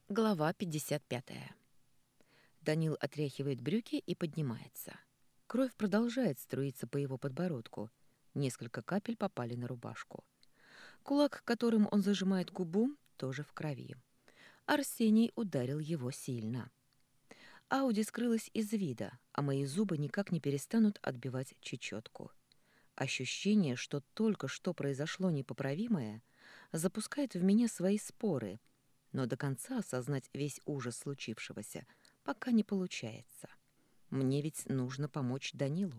Глава 55. Данил отряхивает брюки и поднимается. Кровь продолжает струиться по его подбородку. Несколько капель попали на рубашку. Кулак, которым он зажимает губу, тоже в крови. Арсений ударил его сильно. Ауди скрылась из вида, а мои зубы никак не перестанут отбивать чечетку. Ощущение, что только что произошло непоправимое, запускает в меня свои споры, но до конца осознать весь ужас случившегося пока не получается. Мне ведь нужно помочь Данилу.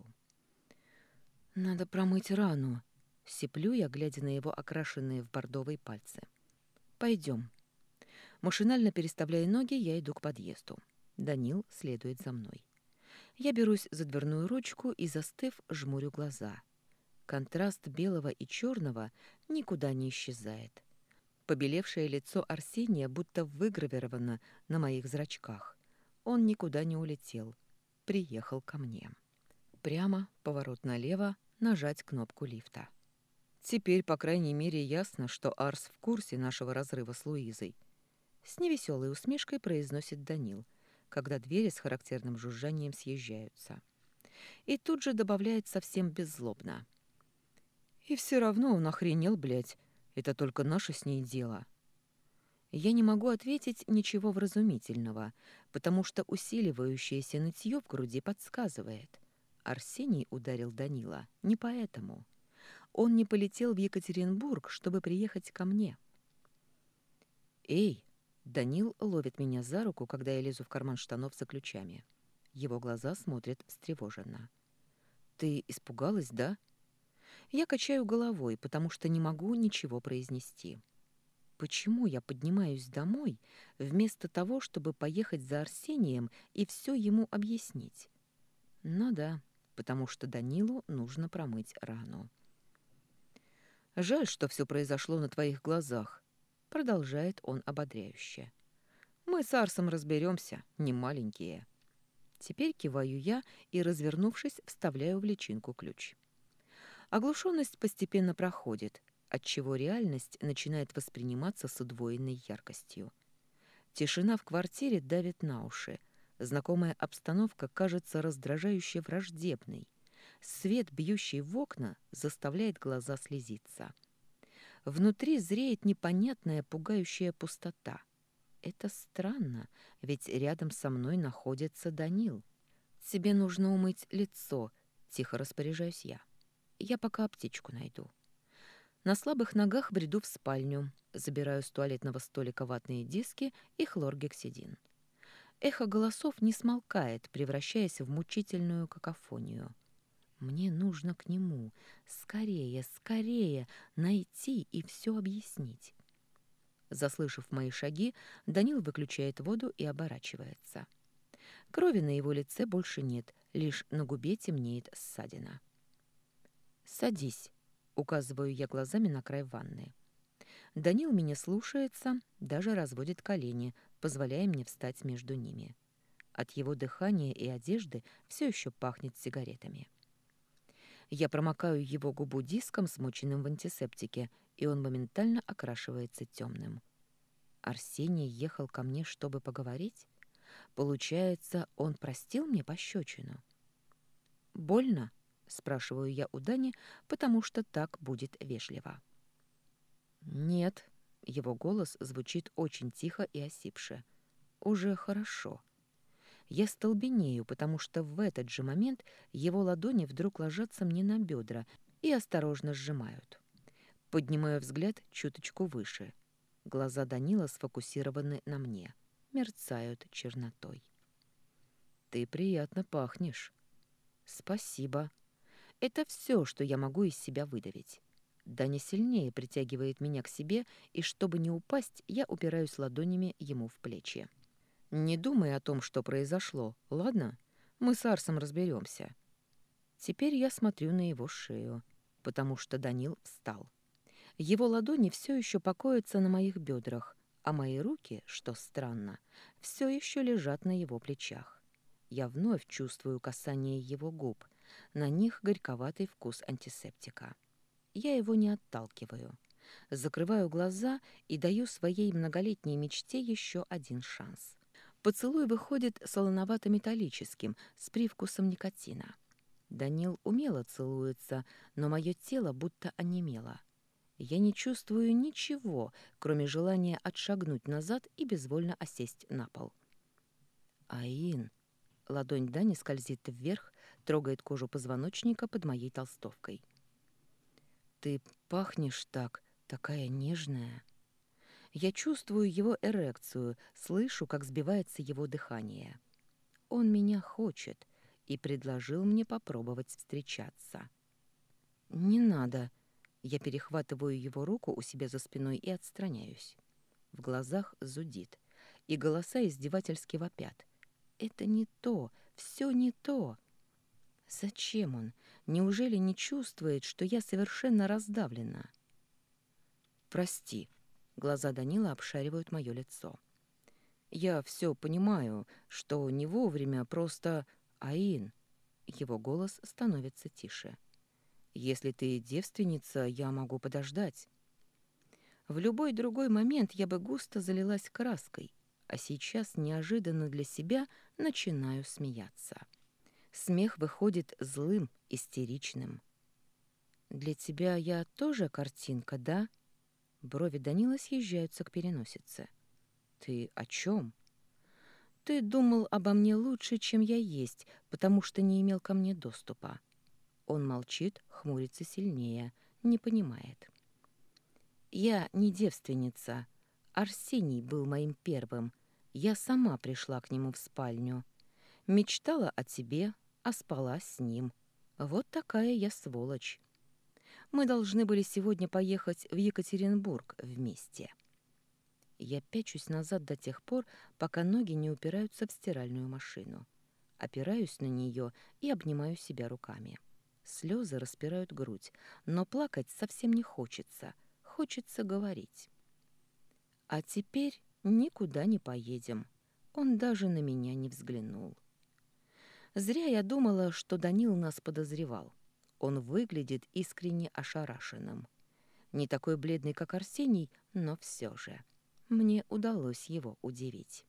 «Надо промыть рану», — сиплю я, глядя на его окрашенные в бордовые пальцы. «Пойдем». Машинально переставляя ноги, я иду к подъезду. Данил следует за мной. Я берусь за дверную ручку и, застыв, жмурю глаза. Контраст белого и черного никуда не исчезает. Побелевшее лицо Арсения будто выгравировано на моих зрачках. Он никуда не улетел. Приехал ко мне. Прямо, поворот налево, нажать кнопку лифта. Теперь, по крайней мере, ясно, что Арс в курсе нашего разрыва с Луизой. С невеселой усмешкой произносит Данил, когда двери с характерным жужжанием съезжаются. И тут же добавляет совсем беззлобно. И все равно он охренел, блядь. Это только наше с ней дело. Я не могу ответить ничего вразумительного, потому что усиливающееся нытье в груди подсказывает. Арсений ударил Данила не поэтому. Он не полетел в Екатеринбург, чтобы приехать ко мне. «Эй!» — Данил ловит меня за руку, когда я лезу в карман штанов за ключами. Его глаза смотрят встревоженно. «Ты испугалась, да?» Я качаю головой, потому что не могу ничего произнести. Почему я поднимаюсь домой, вместо того, чтобы поехать за Арсением и все ему объяснить? Ну да, потому что Данилу нужно промыть рану. «Жаль, что все произошло на твоих глазах», — продолжает он ободряюще. «Мы с Арсом разберемся, не маленькие». Теперь киваю я и, развернувшись, вставляю в личинку ключ. Оглушенность постепенно проходит, отчего реальность начинает восприниматься с удвоенной яркостью. Тишина в квартире давит на уши. Знакомая обстановка кажется раздражающе враждебной. Свет, бьющий в окна, заставляет глаза слезиться. Внутри зреет непонятная пугающая пустота. Это странно, ведь рядом со мной находится Данил. «Тебе нужно умыть лицо», — тихо распоряжаюсь я. «Я пока аптечку найду». На слабых ногах бреду в спальню, забираю с туалетного столика ватные диски и хлоргексидин. Эхо голосов не смолкает, превращаясь в мучительную какофонию. Мне нужно к нему. Скорее, скорее найти и все объяснить. Заслышав мои шаги, Данил выключает воду и оборачивается. Крови на его лице больше нет, лишь на губе темнеет ссадина. «Садись», — указываю я глазами на край ванны. Данил меня слушается, даже разводит колени, позволяя мне встать между ними. От его дыхания и одежды все еще пахнет сигаретами. Я промокаю его губу диском, смоченным в антисептике, и он моментально окрашивается темным. Арсений ехал ко мне, чтобы поговорить? Получается, он простил мне пощечину? «Больно?» — спрашиваю я у Дани, потому что так будет вежливо. «Нет», — его голос звучит очень тихо и осипше. «Уже хорошо». Я столбенею, потому что в этот же момент его ладони вдруг ложатся мне на бедра и осторожно сжимают. Поднимаю взгляд чуточку выше. Глаза Данила сфокусированы на мне, мерцают чернотой. «Ты приятно пахнешь». «Спасибо». Это все, что я могу из себя выдавить. Даня сильнее притягивает меня к себе, и чтобы не упасть, я упираюсь ладонями ему в плечи. «Не думай о том, что произошло, ладно? Мы с Арсом разберемся». Теперь я смотрю на его шею, потому что Данил встал. Его ладони все еще покоятся на моих бедрах, а мои руки, что странно, все еще лежат на его плечах. Я вновь чувствую касание его губ, на них горьковатый вкус антисептика. Я его не отталкиваю. Закрываю глаза и даю своей многолетней мечте еще один шанс. Поцелуй выходит солоновато-металлическим, с привкусом никотина. Данил умело целуется, но мое тело будто онемело. Я не чувствую ничего, кроме желания отшагнуть назад и безвольно осесть на пол. «Аин!» Ладонь Дани скользит вверх, трогает кожу позвоночника под моей толстовкой. «Ты пахнешь так, такая нежная!» Я чувствую его эрекцию, слышу, как сбивается его дыхание. Он меня хочет и предложил мне попробовать встречаться. «Не надо!» Я перехватываю его руку у себя за спиной и отстраняюсь. В глазах зудит, и голоса издевательски вопят. «Это не то, все не то!» Зачем он? Неужели не чувствует, что я совершенно раздавлена? «Прости», — глаза Данила обшаривают мое лицо. «Я все понимаю, что не вовремя, просто... Аин...» Его голос становится тише. «Если ты девственница, я могу подождать». В любой другой момент я бы густо залилась краской, а сейчас неожиданно для себя начинаю смеяться. Смех выходит злым, истеричным. «Для тебя я тоже картинка, да?» Брови Данила съезжаются к переносице. «Ты о чем?» «Ты думал обо мне лучше, чем я есть, потому что не имел ко мне доступа». Он молчит, хмурится сильнее, не понимает. «Я не девственница. Арсений был моим первым. Я сама пришла к нему в спальню. Мечтала о тебе, а спала с ним. Вот такая я сволочь. Мы должны были сегодня поехать в Екатеринбург вместе». Я пячусь назад до тех пор, пока ноги не упираются в стиральную машину. Опираюсь на нее и обнимаю себя руками. Слезы распирают грудь, но плакать совсем не хочется. Хочется говорить. А теперь никуда не поедем. Он даже на меня не взглянул. Зря я думала, что Данил нас подозревал. Он выглядит искренне ошарашенным. Не такой бледный, как Арсений, но все же. Мне удалось его удивить.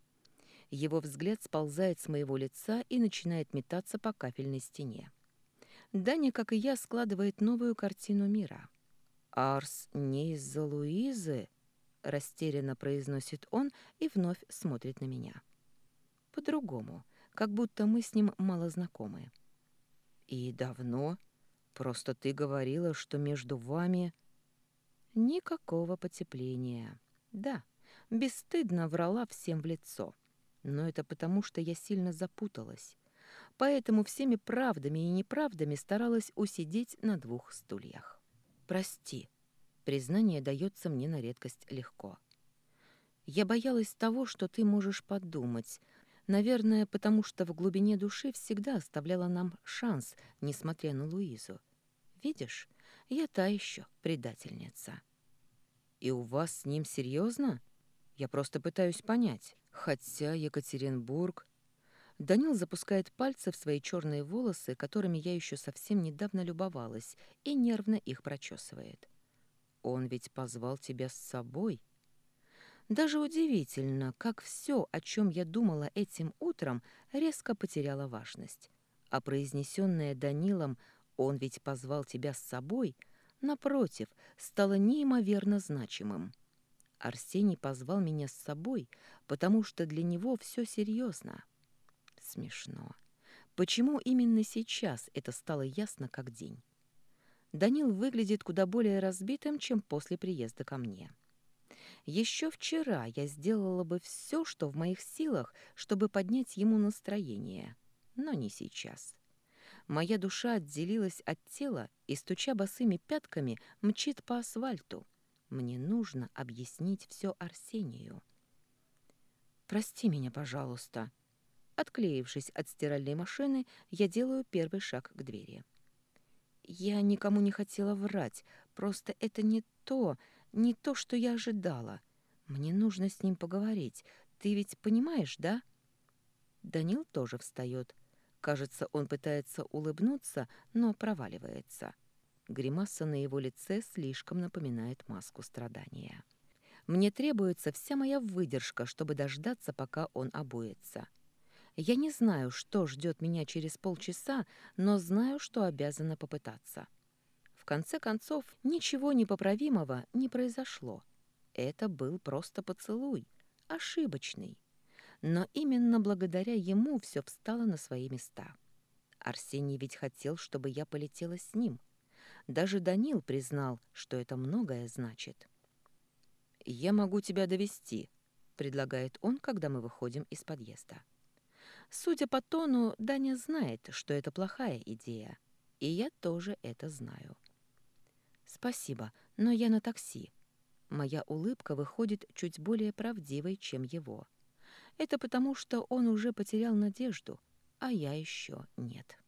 Его взгляд сползает с моего лица и начинает метаться по кафельной стене. Даня, как и я, складывает новую картину мира. «Арс не из-за Луизы?» — растерянно произносит он и вновь смотрит на меня. По-другому, как будто мы с ним мало знакомы. «И давно? Просто ты говорила, что между вами...» Никакого потепления. Да, бесстыдно врала всем в лицо. Но это потому, что я сильно запуталась. Поэтому всеми правдами и неправдами старалась усидеть на двух стульях. «Прости». Признание дается мне на редкость легко. Я боялась того, что ты можешь подумать. Наверное, потому что в глубине души всегда оставляла нам шанс, несмотря на Луизу. Видишь, я та еще предательница. И у вас с ним серьезно? Я просто пытаюсь понять. Хотя Екатеринбург... Данил запускает пальцы в свои черные волосы, которыми я еще совсем недавно любовалась, и нервно их прочесывает. Он ведь позвал тебя с собой. Даже удивительно, как все, о чем я думала этим утром, резко потеряло важность. А произнесенное Данилом «он ведь позвал тебя с собой», напротив, стало неимоверно значимым. Арсений позвал меня с собой, потому что для него все серьезно. Смешно. Почему именно сейчас это стало ясно как день? Данил выглядит куда более разбитым, чем после приезда ко мне. Еще вчера я сделала бы все, что в моих силах, чтобы поднять ему настроение, но не сейчас. Моя душа отделилась от тела и, стуча босыми пятками, мчит по асфальту. Мне нужно объяснить все Арсению. «Прости меня, пожалуйста». Отклеившись от стиральной машины, я делаю первый шаг к двери. Я никому не хотела врать, просто это не то, что я ожидала. Мне нужно с ним поговорить. Ты ведь понимаешь, да? Данил тоже встает. Кажется, он пытается улыбнуться, но проваливается. Гримаса на его лице слишком напоминает маску страдания. Мне требуется вся моя выдержка, чтобы дождаться, пока он обуется. Я не знаю, что ждет меня через полчаса, но знаю, что обязана попытаться. В конце концов, ничего непоправимого не произошло. Это был просто поцелуй, ошибочный. Но именно благодаря ему все встало на свои места. Арсений ведь хотел, чтобы я полетела с ним. Даже Данил признал, что это многое значит. «Я могу тебя довести, предлагает он, когда мы выходим из подъезда. Судя по тону, Даня знает, что это плохая идея. И я тоже это знаю. «Спасибо, но я на такси». Моя улыбка выходит чуть более правдивой, чем его. Это потому, что он уже потерял надежду, а я еще нет.